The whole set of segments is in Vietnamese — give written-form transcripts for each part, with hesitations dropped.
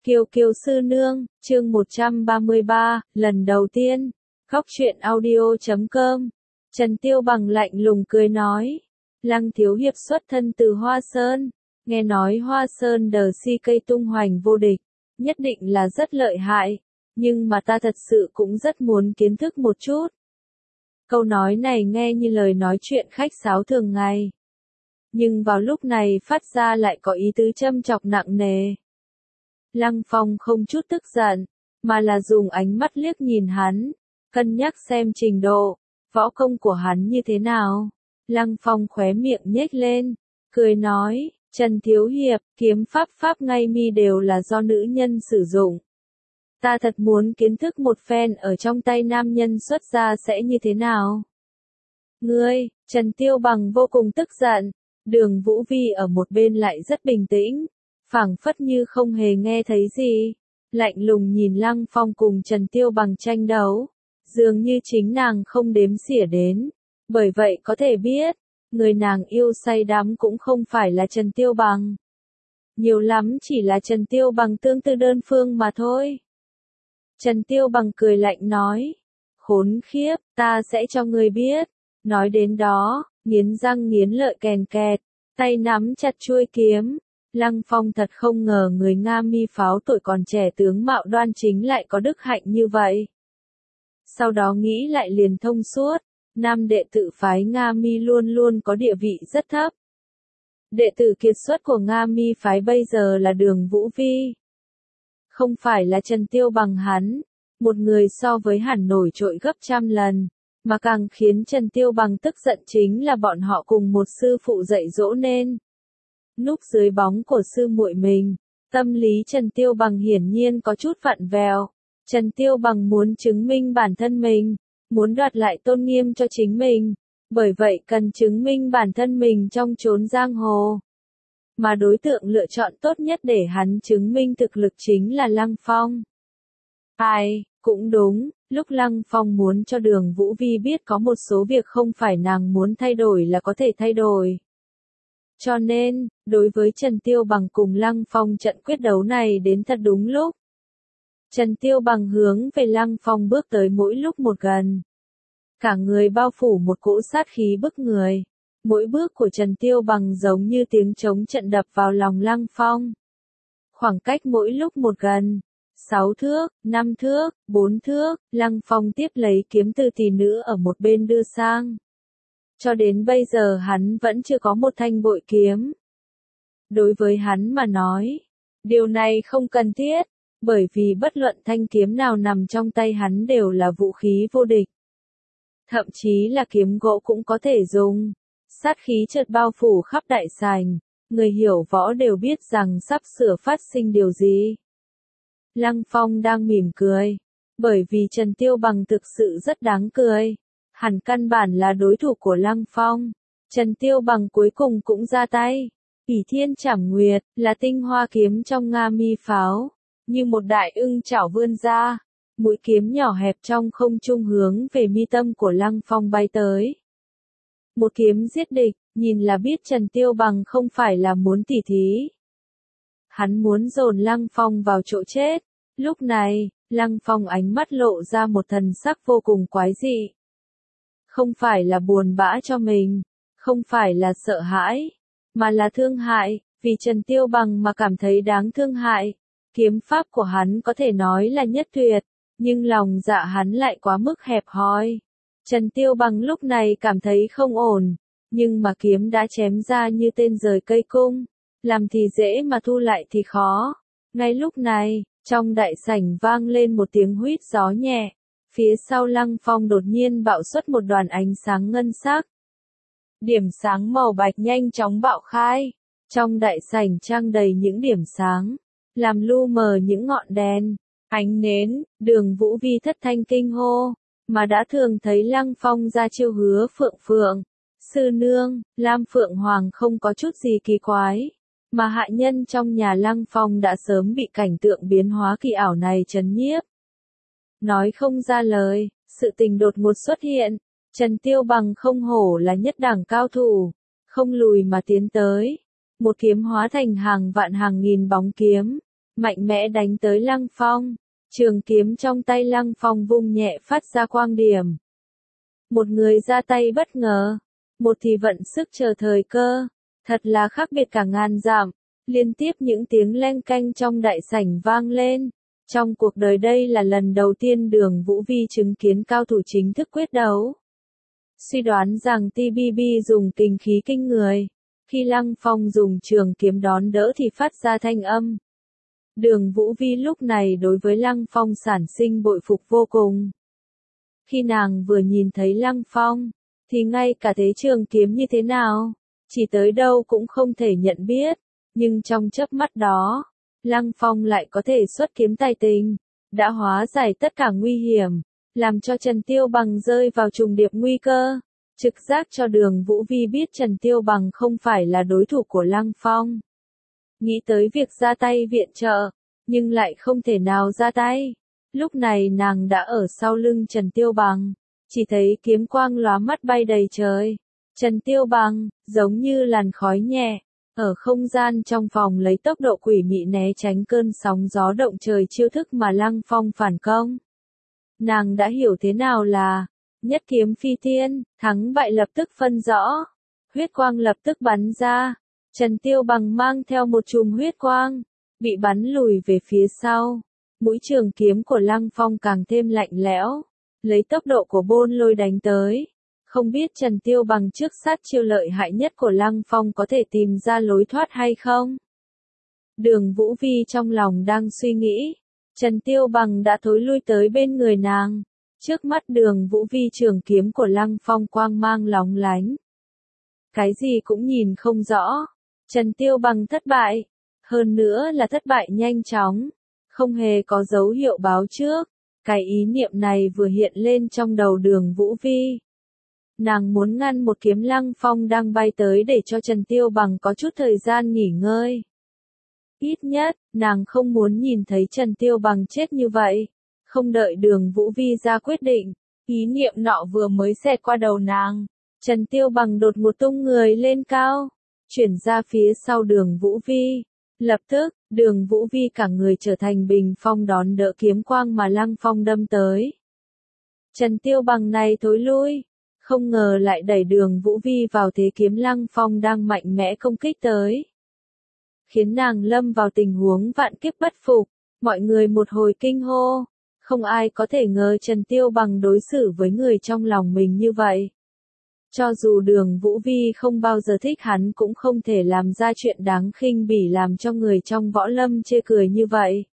Kiều Kiều sư nương, chương 133, lần đầu tiên. Góc truyện audio.com. Trần Tiêu Bằng lạnh lùng cười nói. Lăng thiếu hiệp xuất thân từ Hoa Sơn. Nghe nói Hoa Sơn đờ si cây tung hoành vô địch. Nhất định là rất lợi hại. Nhưng mà ta thật sự cũng rất muốn kiến thức một chút. Câu nói này nghe như lời nói chuyện khách sáo thường ngày. Nhưng vào lúc này phát ra lại có ý tứ châm chọc nặng nề. Lăng Phong không chút tức giận, mà là dùng ánh mắt liếc nhìn hắn, cân nhắc xem trình độ, võ công của hắn như thế nào. Lăng Phong khóe miệng nhếch lên, cười nói, Trần Thiếu Hiệp, kiếm pháp ngay mi đều là do nữ nhân sử dụng. Ta thật muốn kiến thức một phen ở trong tay nam nhân xuất ra sẽ như thế nào. Ngươi, Trần Tiêu Bằng vô cùng tức giận, Đường Vũ Vi ở một bên lại rất bình tĩnh. Phảng phất như không hề nghe thấy gì, lạnh lùng nhìn Lăng Phong cùng Trần Tiêu Bằng tranh đấu, dường như chính nàng không đếm xỉa đến, bởi vậy có thể biết, người nàng yêu say đắm cũng không phải là Trần Tiêu Bằng. Nhiều lắm chỉ là Trần Tiêu Bằng tương tư đơn phương mà thôi. Trần Tiêu Bằng cười lạnh nói, khốn khiếp, ta sẽ cho ngươi biết. Nói đến đó, nghiến răng nghiến lợi kèn kẹt, tay nắm chặt chuôi kiếm. Lăng Phong thật không ngờ người Nga Mi Pháo tuổi còn trẻ tướng mạo đoan chính lại có đức hạnh như vậy. Sau đó nghĩ lại liền thông suốt, nam đệ tử phái Nga Mi luôn luôn có địa vị rất thấp. Đệ tử kiệt xuất của Nga Mi phái bây giờ là Đường Vũ Vi. Không phải là Trần Tiêu Bằng hắn, một người so với hắn nổi trội gấp trăm lần, mà càng khiến Trần Tiêu Bằng tức giận chính là bọn họ cùng một sư phụ dạy dỗ nên. Núp dưới bóng của sư muội mình, tâm lý Trần Tiêu Bằng hiển nhiên có chút vặn vẹo. Trần Tiêu Bằng muốn chứng minh bản thân mình, muốn đoạt lại tôn nghiêm cho chính mình, bởi vậy cần chứng minh bản thân mình trong chốn giang hồ. Mà đối tượng lựa chọn tốt nhất để hắn chứng minh thực lực chính là Lăng Phong. Cũng đúng, lúc Lăng Phong muốn cho Đường Vũ Vi biết có một số việc không phải nàng muốn thay đổi là có thể thay đổi. Cho nên, đối với Trần Tiêu Bằng cùng Lăng Phong trận quyết đấu này đến thật đúng lúc. Trần Tiêu Bằng hướng về Lăng Phong bước tới mỗi lúc một gần. Cả người bao phủ một cỗ sát khí bức người. Mỗi bước của Trần Tiêu Bằng giống như tiếng trống trận đập vào lòng Lăng Phong. Khoảng cách mỗi lúc một gần. 6 thước, 5 thước, 4 thước, Lăng Phong tiếp lấy kiếm từ tỷ nữ ở một bên đưa sang. Cho đến bây giờ hắn vẫn chưa có một thanh bội kiếm. Đối với hắn mà nói, điều này không cần thiết, bởi vì bất luận thanh kiếm nào nằm trong tay hắn đều là vũ khí vô địch. Thậm chí là kiếm gỗ cũng có thể dùng. Sát khí chợt bao phủ khắp đại sảnh, người hiểu võ đều biết rằng sắp sửa phát sinh điều gì. Lăng Phong đang mỉm cười, bởi vì Trần Tiêu Bằng thực sự rất đáng cười. Hẳn căn bản là đối thủ của Lăng Phong. Trần Tiêu Bằng cuối cùng cũng ra tay. Ỷ Thiên Trảm Nguyệt là tinh hoa kiếm trong Nga Mi Pháo, như một đại ưng chảo vươn ra, mũi kiếm nhỏ hẹp trong không trung hướng về mi tâm của Lăng Phong bay tới. Một kiếm giết địch, nhìn là biết Trần Tiêu Bằng không phải là muốn tỉ thí. Hắn muốn dồn Lăng Phong vào chỗ chết. Lúc này, Lăng Phong ánh mắt lộ ra một thần sắc vô cùng quái dị. Không phải là buồn bã cho mình, không phải là sợ hãi, mà là thương hại, vì Trần Tiêu Bằng mà cảm thấy đáng thương hại. Kiếm pháp của hắn có thể nói là nhất tuyệt, nhưng lòng dạ hắn lại quá mức hẹp hòi. Trần Tiêu Bằng lúc này cảm thấy không ổn, nhưng mà kiếm đã chém ra như tên giời cây cung, làm thì dễ mà thu lại thì khó. Ngay lúc này, trong đại sảnh vang lên một tiếng huýt gió nhẹ. Phía sau Lăng Phong đột nhiên bạo xuất một đoàn ánh sáng ngân sắc. Điểm sáng màu bạch nhanh chóng bạo khai. Trong đại sảnh trang đầy những điểm sáng, làm lu mờ những ngọn đèn, ánh nến. Đường Vũ Vi thất thanh kinh hô, mà đã thường thấy Lăng Phong ra chiêu hứa phượng phượng. Sư nương, Lam Phượng Hoàng không có chút gì kỳ quái, mà hạ nhân trong nhà Lăng Phong đã sớm bị cảnh tượng biến hóa kỳ ảo này chấn nhiếp. Nói không ra lời, sự tình đột ngột xuất hiện, Trần Tiêu Bằng không hổ là nhất đẳng cao thủ, không lùi mà tiến tới. Một kiếm hóa thành hàng vạn hàng nghìn bóng kiếm, mạnh mẽ đánh tới Lăng Phong. Trường kiếm trong tay Lăng Phong vung nhẹ phát ra quang điểm. Một người ra tay bất ngờ, một thì vận sức chờ thời cơ, thật là khác biệt cả ngàn dặm. Liên tiếp những tiếng leng keng trong đại sảnh vang lên. Trong cuộc đời đây là lần đầu tiên Đường Vũ Vi chứng kiến cao thủ chính thức quyết đấu. Suy đoán rằng TBB dùng kình khí kinh người. Khi Lăng Phong dùng trường kiếm đón đỡ thì phát ra thanh âm. Đường Vũ Vi lúc này đối với Lăng Phong sản sinh bội phục vô cùng. Khi nàng vừa nhìn thấy Lăng Phong, thì ngay cả thế trường kiếm như thế nào, chỉ tới đâu cũng không thể nhận biết. Nhưng trong chớp mắt đó, Lăng Phong lại có thể xuất kiếm tài tình, đã hóa giải tất cả nguy hiểm, làm cho Trần Tiêu Bằng rơi vào trùng điệp nguy cơ. Trực giác cho Đường Vũ Vi biết Trần Tiêu Bằng không phải là đối thủ của Lăng Phong. Nghĩ tới việc ra tay viện trợ, nhưng lại không thể nào ra tay. Lúc này nàng đã ở sau lưng Trần Tiêu Bằng, chỉ thấy kiếm quang lóa mắt bay đầy trời. Trần Tiêu Bằng, giống như làn khói nhẹ, ở không gian trong phòng lấy tốc độ quỷ mị né tránh cơn sóng gió động trời chiêu thức mà Lăng Phong phản công. Nàng đã hiểu thế nào là nhất kiếm phi thiên, thắng bại lập tức phân rõ. Huyết quang lập tức bắn ra. Trần Tiêu Bằng mang theo một chùm huyết quang, bị bắn lùi về phía sau. Mũi trường kiếm của Lăng Phong càng thêm lạnh lẽo, lấy tốc độ của bôn lôi đánh tới. Không biết Trần Tiêu Bằng trước sát chiêu lợi hại nhất của Lăng Phong có thể tìm ra lối thoát hay không? Đường Vũ Vi trong lòng đang suy nghĩ. Trần Tiêu Bằng đã thối lui tới bên người nàng. Trước mắt Đường Vũ Vi trường kiếm của Lăng Phong quang mang lóng lánh. Cái gì cũng nhìn không rõ. Trần Tiêu Bằng thất bại. Hơn nữa là thất bại nhanh chóng. Không hề có dấu hiệu báo trước. Cái ý niệm này vừa hiện lên trong đầu Đường Vũ Vi. Nàng muốn ngăn một kiếm Lăng Phong đang bay tới để cho Trần Tiêu Bằng có chút thời gian nghỉ ngơi. Ít nhất, nàng không muốn nhìn thấy Trần Tiêu Bằng chết như vậy. Không đợi Đường Vũ Vi ra quyết định, ý niệm nọ vừa mới xẹt qua đầu nàng. Trần Tiêu Bằng đột ngột tung người lên cao, chuyển ra phía sau Đường Vũ Vi. Lập tức, Đường Vũ Vi cả người trở thành bình phong đón đỡ kiếm quang mà Lăng Phong đâm tới. Trần Tiêu Bằng này thối lui, không ngờ lại đẩy Đường Vũ Vi vào thế kiếm Lăng Phong đang mạnh mẽ công kích tới. Khiến nàng lâm vào tình huống vạn kiếp bất phục, mọi người một hồi kinh hô. Không ai có thể ngờ Trần Tiêu Bằng đối xử với người trong lòng mình như vậy. Cho dù Đường Vũ Vi không bao giờ thích hắn cũng không thể làm ra chuyện đáng khinh bỉ làm cho người trong võ lâm chê cười như vậy.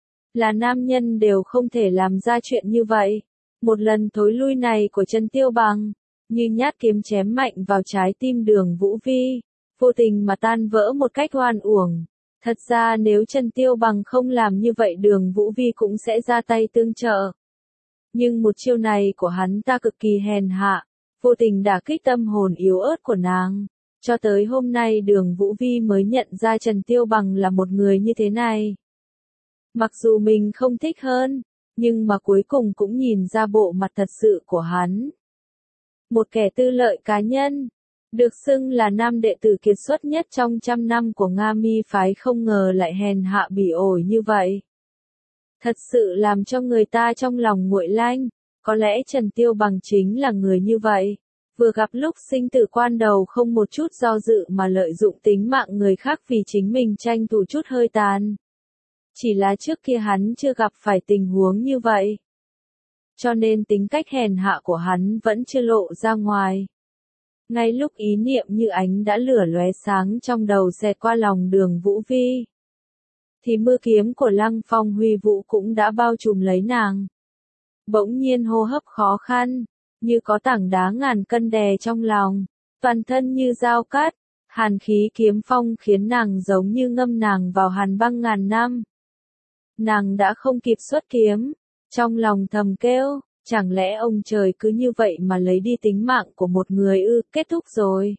Là nam nhân đều không thể làm ra chuyện như vậy. Một lần thối lui này của Trần Tiêu Bằng, như nhát kiếm chém mạnh vào trái tim Đường Vũ Vi, vô tình mà tan vỡ một cách oan uổng. Thật ra nếu Trần Tiêu Bằng không làm như vậy Đường Vũ Vi cũng sẽ ra tay tương trợ. Nhưng một chiêu này của hắn ta cực kỳ hèn hạ, vô tình đả kích tâm hồn yếu ớt của nàng. Cho tới hôm nay Đường Vũ Vi mới nhận ra Trần Tiêu Bằng là một người như thế này. Mặc dù mình không thích hơn, nhưng mà cuối cùng cũng nhìn ra bộ mặt thật sự của hắn. Một kẻ tư lợi cá nhân, được xưng là nam đệ tử kiệt xuất nhất trong 100 năm của Nga Mi phái không ngờ lại hèn hạ bỉ ổi như vậy. Thật sự làm cho người ta trong lòng nguội lanh, có lẽ Trần Tiêu Bằng chính là người như vậy. Vừa gặp lúc sinh tử quan đầu không một chút do dự mà lợi dụng tính mạng người khác vì chính mình tranh thủ chút hơi tàn. Chỉ là trước kia hắn chưa gặp phải tình huống như vậy. Cho nên tính cách hèn hạ của hắn vẫn chưa lộ ra ngoài. Ngay lúc ý niệm như ánh đã lửa lóe sáng trong đầu xẹt qua lòng Đường Vũ Vi, thì mưa kiếm của Lăng Phong huy vũ cũng đã bao trùm lấy nàng. Bỗng nhiên hô hấp khó khăn, như có tảng đá ngàn cân đè trong lòng, toàn thân như dao cắt, hàn khí kiếm phong khiến nàng giống như ngâm nàng vào hàn băng ngàn năm. Nàng đã không kịp xuất kiếm, trong lòng thầm kêu, chẳng lẽ ông trời cứ như vậy mà lấy đi tính mạng của một người ư, kết thúc rồi.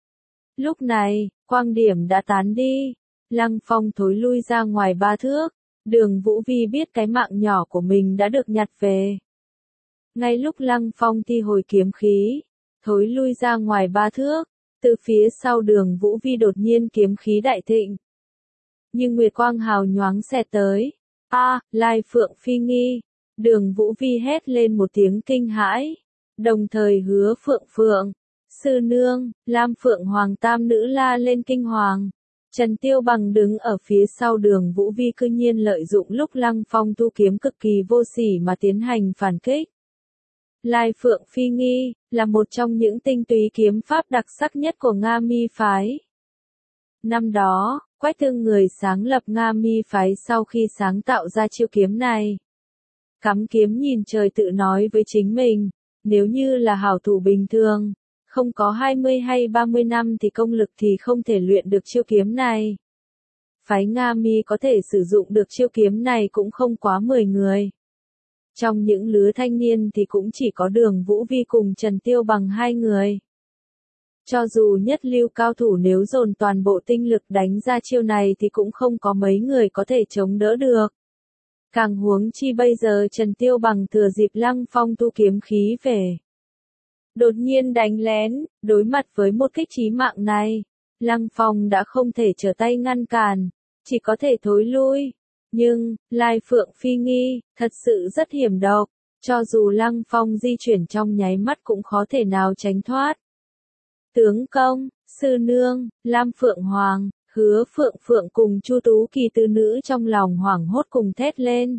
Lúc này, quang điểm đã tán đi, Lăng Phong thối lui ra ngoài 3 thước, Đường Vũ Vi biết cái mạng nhỏ của mình đã được nhặt về. Ngay lúc Lăng Phong thi hồi kiếm khí, thối lui ra ngoài 3 thước, từ phía sau Đường Vũ Vi đột nhiên kiếm khí đại thịnh. Nhưng nguyệt quang hào nhoáng xẹt tới. A, Lai Phượng Phi nghi. Đường Vũ Vi hét lên một tiếng kinh hãi. Đồng thời Hứa Phượng Phượng, sư nương, Lam Phượng Hoàng tam nữ la lên kinh hoàng. Trần Tiêu Bằng đứng ở phía sau Đường Vũ Vi cư nhiên lợi dụng lúc Lăng Phong tu kiếm cực kỳ vô sỉ mà tiến hành phản kích. Lai Phượng Phi nghi, là một trong những tinh túy kiếm pháp đặc sắc nhất của Nga Mi phái. Năm đó, Quách Thương người sáng lập Nga Mi phái sau khi sáng tạo ra chiêu kiếm này. Cắm kiếm nhìn trời tự nói với chính mình, nếu như là hảo thủ bình thường, không có 20 hay 30 năm thì công lực thì không thể luyện được chiêu kiếm này. Phái Nga Mi có thể sử dụng được chiêu kiếm này cũng không quá 10 người. Trong những lứa thanh niên thì cũng chỉ có Đường Vũ Vi cùng Trần Tiêu Bằng 2 người. Cho dù nhất lưu cao thủ nếu dồn toàn bộ tinh lực đánh ra chiêu này thì cũng không có mấy người có thể chống đỡ được. Càng huống chi bây giờ Trần Tiêu Bằng thừa dịp Lăng Phong tu kiếm khí về. Đột nhiên đánh lén, đối mặt với một kích chí mạng này, Lăng Phong đã không thể trở tay ngăn cản, chỉ có thể thối lui. Nhưng, Lai Phượng Phi nghi, thật sự rất hiểm độc, cho dù Lăng Phong di chuyển trong nháy mắt cũng khó thể nào tránh thoát. Tướng công, sư nương, Lam Phượng Hoàng, Hứa Phượng Phượng cùng Chu Tú Kỳ tư nữ trong lòng hoảng hốt cùng thét lên.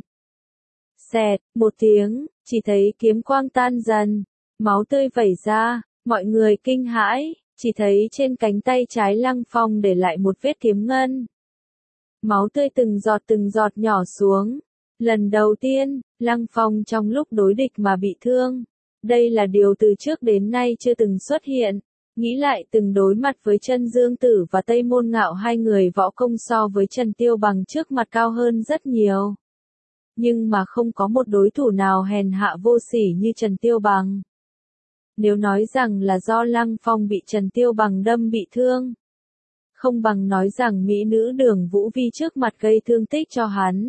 Xẹt, một tiếng, chỉ thấy kiếm quang tan dần, máu tươi vẩy ra, mọi người kinh hãi, chỉ thấy trên cánh tay trái Lăng Phong để lại một vết kiếm ngân. Máu tươi từng giọt nhỏ xuống. Lần đầu tiên, Lăng Phong trong lúc đối địch mà bị thương. Đây là điều từ trước đến nay chưa từng xuất hiện. Nghĩ lại từng đối mặt với Chân Dương Tử và Tây Môn Ngạo, hai người võ công so với Trần Tiêu Bằng trước mặt cao hơn rất nhiều. Nhưng mà không có một đối thủ nào hèn hạ vô sỉ như Trần Tiêu Bằng. Nếu nói rằng là do Lăng Phong bị Trần Tiêu Bằng đâm bị thương, không bằng nói rằng mỹ nữ Đường Vũ Vi trước mặt gây thương tích cho hắn.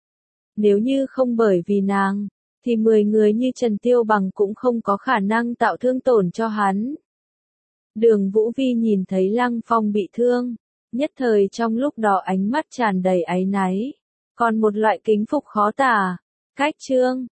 Nếu như không bởi vì nàng, thì 10 người như Trần Tiêu Bằng cũng không có khả năng tạo thương tổn cho hắn. Đường Vũ Vi nhìn thấy Lăng Phong bị thương, nhất thời trong lúc đó ánh mắt tràn đầy áy náy, còn một loại kính phục khó tả. Cách chương